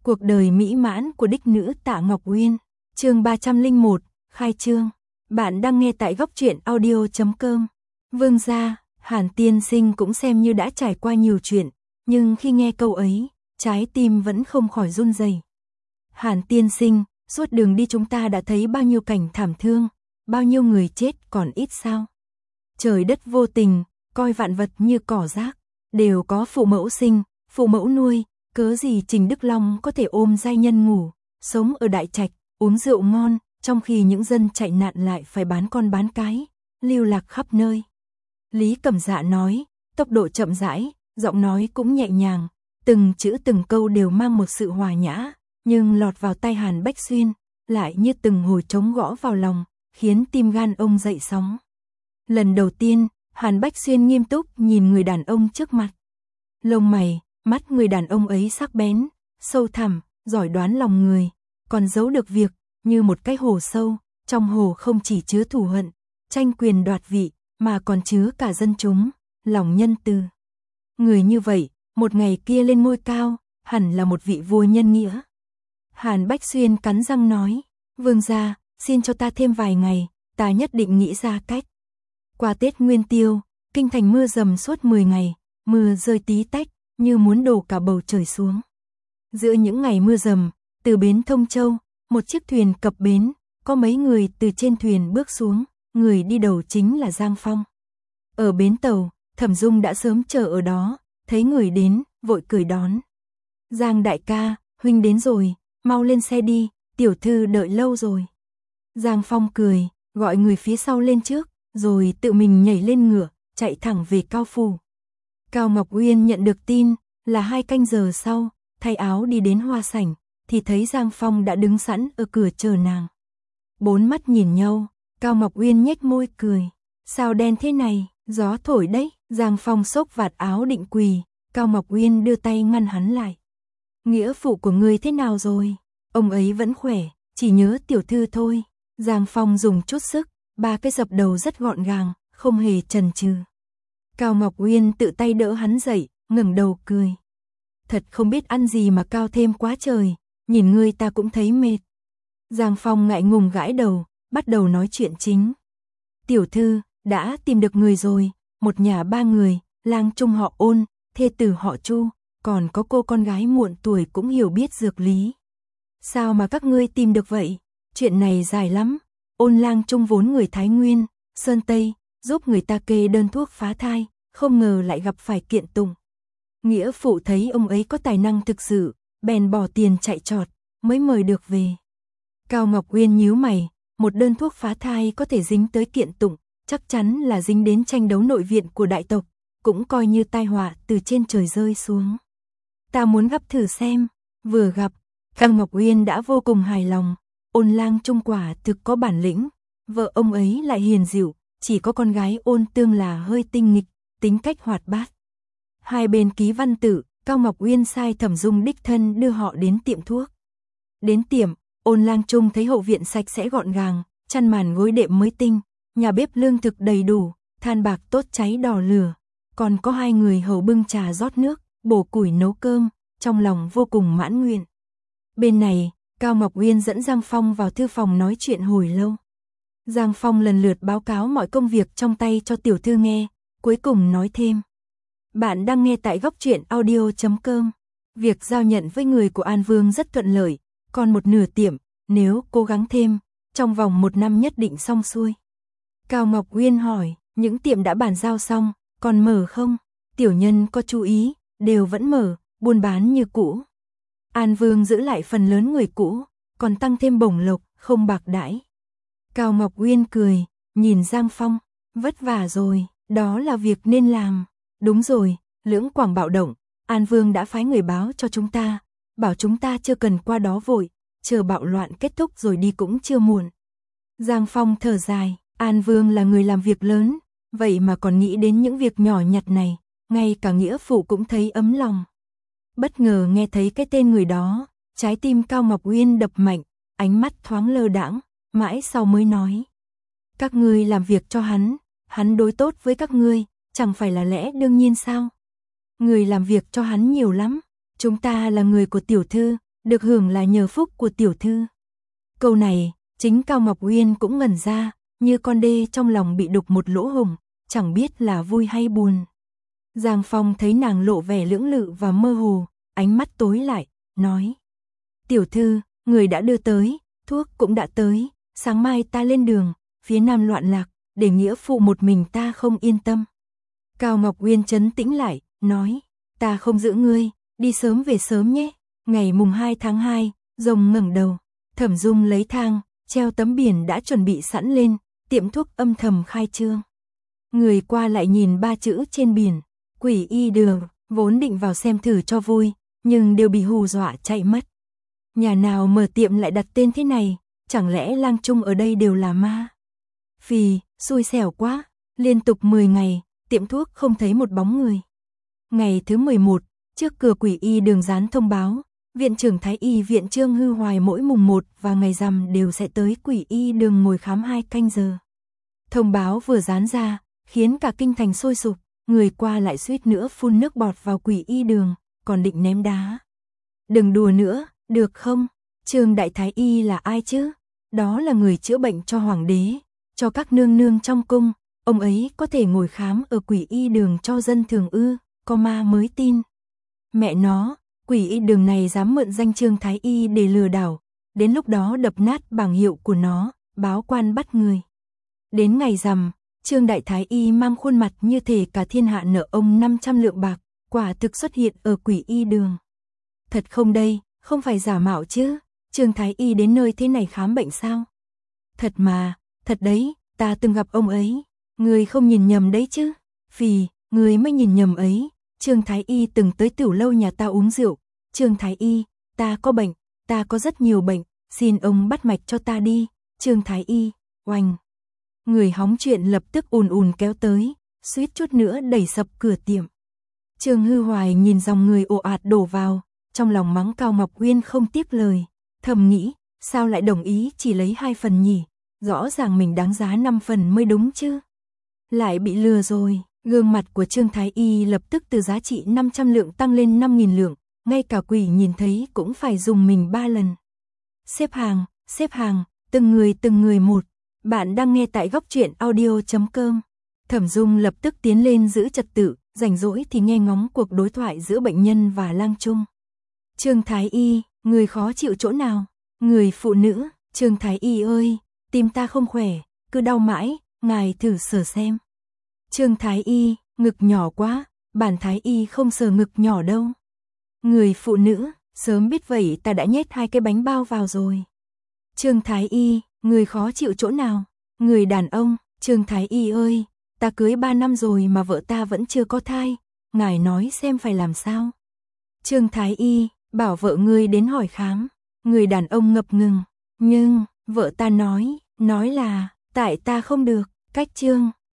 Cuộc đời mỹ mãn của đích nữ Tạ Ngọc Uyên, chương 301, khai trương. Bạn đang nghe tại góc truyện audio.com. Vương gia, Hàn tiên sinh cũng xem như đã trải qua nhiều chuyện, nhưng khi nghe câu ấy, trái tim vẫn không khỏi run rẩy. Hàn tiên sinh, suốt đường đi chúng ta đã thấy bao nhiêu cảnh thảm thương, bao nhiêu người chết còn ít sao? Trời đất vô tình, coi vạn vật như cỏ rác, đều có phụ mẫu sinh, phụ mẫu nuôi, cớ gì Trình Đức Long có thể ôm giai nhân ngủ, sống ở đại trạch, uống rượu ngon, trong khi những dân chạy nạn lại phải bán con bán cái, lưu lạc khắp nơi. Lý Cẩm Dạ nói, tốc độ chậm rãi, giọng nói cũng nhẹ nhàng, từng chữ từng câu đều mang một sự hòa nhã, nhưng lọt vào tai Hàn Bách Xuyên, lại như từng hồi trống gõ vào lòng, khiến tim gan ông dậy sóng. Lần đầu tiên, Hàn Bách Xuyên nghiêm túc nhìn người đàn ông trước mặt. Lông mày, mắt người đàn ông ấy sắc bén, sâu thẳm, giỏi đoán lòng người, còn giấu được việc, như một cái hồ sâu, trong hồ không chỉ chứa thù hận, tranh quyền đoạt vị, mà còn chứa cả dân chúng, lòng nhân từ. Người như vậy, một ngày kia lên ngôi cao, hẳn là một vị vua nhân nghĩa. Hàn Bách Xuyên cắn răng nói, vương gia, xin cho ta thêm vài ngày, ta nhất định nghĩ ra cách. Qua Tết Nguyên Tiêu, kinh thành mưa dầm suốt 10 ngày, mưa rơi tí tách, như muốn đổ cả bầu trời xuống. Giữa những ngày mưa dầm, từ bến Thông Châu, một chiếc thuyền cập bến, có mấy người từ trên thuyền bước xuống, người đi đầu chính là Giang Phong. Ở bến tàu, Thẩm Dung đã sớm chờ ở đó, thấy người đến, vội cười đón. Giang đại ca, huynh đến rồi, mau lên xe đi, tiểu thư đợi lâu rồi. Giang Phong cười, gọi người phía sau lên trước, rồi tự mình nhảy lên ngựa, chạy thẳng về Cao Phủ. Cao Ngọc Uyên nhận được tin, là 2 canh giờ sau, thay áo đi đến hoa sảnh, thì thấy Giang Phong đã đứng sẵn ở cửa chờ nàng. 4 mắt nhìn nhau, Cao Ngọc Uyên nhếch môi cười. Sao đen thế này, gió thổi đấy. Giang Phong xốc vạt áo định quỳ, Cao Ngọc Uyên đưa tay ngăn hắn lại. Nghĩa phụ của ngươi thế nào rồi? Ông ấy vẫn khỏe, chỉ nhớ tiểu thư thôi. Giang Phong dùng chút sức, 3 cái dập đầu rất gọn gàng, không hề chần chừ. Cao Ngọc Uyên tự tay đỡ hắn dậy, ngẩng đầu cười. Thật không biết ăn gì mà cao thêm quá trời, nhìn ngươi ta cũng thấy mệt. Giang Phong ngại ngùng gãi đầu, bắt đầu nói chuyện chính. Tiểu thư, đã tìm được người rồi, một nhà 3 người, lang trung họ Ôn, thê tử họ Chu, còn có cô con gái muộn tuổi cũng hiểu biết dược lý. Sao mà các ngươi tìm được vậy? Chuyện này dài lắm. Ôn lang trung vốn người Thái Nguyên, Sơn Tây, giúp người ta kê đơn thuốc phá thai, không ngờ lại gặp phải kiện tụng. Nghĩa phụ thấy ông ấy có tài năng thực sự, bèn bỏ tiền chạy trọt, mới mời được về. Cao Ngọc Uyên nhíu mày, một đơn thuốc phá thai có thể dính tới kiện tụng, chắc chắn là dính đến tranh đấu nội viện của đại tộc, cũng coi như tai họa từ trên trời rơi xuống. Ta muốn gặp thử xem. Vừa gặp, Cao Ngọc Uyên đã vô cùng hài lòng. Ôn lang trung quả thực có bản lĩnh, vợ ông ấy lại hiền dịu, chỉ có con gái Ôn Tương là hơi tinh nghịch, tính cách hoạt bát. Hai bên ký văn tự, Cao Ngọc Uyên sai Thẩm Dung đích thân đưa họ đến tiệm thuốc. Đến tiệm, Ôn lang trung thấy hậu viện sạch sẽ gọn gàng, chăn màn gối đệm mới tinh, nhà bếp lương thực đầy đủ, than bạc tốt cháy đỏ lửa, còn có 2 người hầu bưng trà rót nước, bổ củi nấu cơm, trong lòng vô cùng mãn nguyện. Bên này, Cao Ngọc Uyên dẫn Giang Phong vào thư phòng nói chuyện hồi lâu. Giang Phong lần lượt báo cáo mọi công việc trong tay cho tiểu thư nghe, cuối cùng nói thêm. Bạn đang nghe tại góc truyện audio.com. Việc giao nhận với người của An Vương rất thuận lợi, còn một nửa tiệm, nếu cố gắng thêm, trong vòng 1 năm nhất định xong xuôi. Cao Ngọc Uyên hỏi, những tiệm đã bàn giao xong, còn mở không? Tiểu nhân có chú ý, đều vẫn mở, buôn bán như cũ. An Vương giữ lại phần lớn người cũ, còn tăng thêm bổng lộc, không bạc đãi. Cao Ngọc Uyên cười, nhìn Giang Phong, vất vả rồi, đó là việc nên làm. Đúng rồi, Lưỡng Quảng bạo động, An Vương đã phái người báo cho chúng ta, bảo chúng ta chưa cần qua đó vội, chờ bạo loạn kết thúc rồi đi cũng chưa muộn. Giang Phong thở dài, An Vương là người làm việc lớn, vậy mà còn nghĩ đến những việc nhỏ nhặt này, ngay cả nghĩa phụ cũng thấy ấm lòng. Bất ngờ nghe thấy cái tên người đó, trái tim Cao Ngọc Uyên đập mạnh, ánh mắt thoáng lơ đãng, mãi sau mới nói. Các ngươi làm việc cho hắn đối tốt với các ngươi, chẳng phải là lẽ đương nhiên sao? Người làm việc cho hắn nhiều lắm, chúng ta là người của tiểu thư, được hưởng là nhờ phúc của tiểu thư. Câu này, chính Cao Ngọc Uyên cũng ngẩn ra, như con đê trong lòng bị đục một lỗ hổng, chẳng biết là vui hay buồn. Giang Phong thấy nàng lộ vẻ lưỡng lự và mơ hồ, ánh mắt tối lại, nói: tiểu thư, người đã đưa tới, thuốc cũng đã tới, sáng mai ta lên đường, phía nam loạn lạc, để nghĩa phụ một mình ta không yên tâm. Cao Ngọc Uyên trấn tĩnh lại, nói: ta không giữ ngươi, đi sớm về sớm nhé. Ngày mùng 2 tháng 2, rồng ngẩng đầu, Thẩm Dung lấy thang, treo tấm biển đã chuẩn bị sẵn lên, tiệm thuốc âm thầm khai trương. Người qua lại nhìn 3 chữ trên biển, Quỷ Y Đường, vốn định vào xem thử cho vui, nhưng đều bị hù dọa chạy mất. Nhà nào mở tiệm lại đặt tên thế này, chẳng lẽ lang trung ở đây đều là ma? Phì, xui xẻo quá, liên tục 10 ngày, tiệm thuốc không thấy một bóng người. Ngày thứ 11, trước cửa Quỷ Y Đường dán thông báo, Viện trưởng Thái Y Viện Trương Hư Hoài mỗi mùng 1 và ngày rằm đều sẽ tới Quỷ Y Đường ngồi khám 2 canh giờ. Thông báo vừa dán ra, khiến cả kinh thành sôi sục, người qua lại suýt nữa phun nước bọt vào Quỷ Y Đường, còn định ném đá. Đừng đùa nữa, được không? Trương Đại Thái Y là ai chứ? Đó là người chữa bệnh cho hoàng đế, cho các nương nương trong cung, ông ấy có thể ngồi khám ở Quỷ Y Đường cho dân thường ư, có ma mới tin. Mẹ nó, Quỷ Y Đường này dám mượn danh Trương Thái Y để lừa đảo, đến lúc đó đập nát bảng hiệu của nó, báo quan bắt người. Đến ngày rằm, Trương Đại Thái Y mang khuôn mặt như thể cả thiên hạ nợ ông 500 lượng bạc, quả thực xuất hiện ở Quỷ Y Đường. Thật không đây, không phải giả mạo chứ, Trương Thái Y đến nơi thế này khám bệnh sao? Thật mà, thật đấy, ta từng gặp ông ấy, người không nhìn nhầm đấy chứ? Phì, người mới nhìn nhầm ấy, Trương Thái Y từng tới tiểu lâu nhà ta uống rượu. Trương Thái Y, ta có bệnh, ta có rất nhiều bệnh, xin ông bắt mạch cho ta đi. Trương Thái Y, oanh. Người hóng chuyện lập tức ùn ùn kéo tới, suýt chút nữa đẩy sập cửa tiệm. Trương Hư Hoài nhìn dòng người ồ ạt đổ vào, trong lòng mắng Cao Ngọc Uyên không tiếp lời, thầm nghĩ, sao lại đồng ý chỉ lấy 2 phần nhỉ, rõ ràng mình đáng giá 5 phần mới đúng chứ. Lại bị lừa rồi, gương mặt của Trương Thái Y lập tức từ giá trị 500 lượng tăng lên 5.000 lượng, ngay cả quỷ nhìn thấy cũng phải dùng mình 3 lần. Xếp hàng, từng người một. Bạn đang nghe tại góc truyện audio.com. Thẩm Dung lập tức tiến lên giữ trật tự, rảnh rỗi thì nghe ngóng cuộc đối thoại giữa bệnh nhân và lang trung. Trương Thái Y, người khó chịu chỗ nào? Người phụ nữ, Trương Thái Y ơi, tim ta không khỏe, cứ đau mãi, ngài thử sờ xem. Trương Thái Y, ngực nhỏ quá, bản Thái Y không sờ ngực nhỏ đâu. Người phụ nữ, sớm biết vậy ta đã nhét 2 cái bánh bao vào rồi. Trương Thái Y, người khó chịu chỗ nào? Người đàn ông, Trương Thái Y ơi, ta cưới 3 năm rồi mà vợ ta vẫn chưa có thai, ngài nói xem phải làm sao? Trương Thái Y, bảo vợ ngươi đến hỏi khám. Người đàn ông ngập ngừng, nhưng vợ ta nói là tại ta không được, cách Trương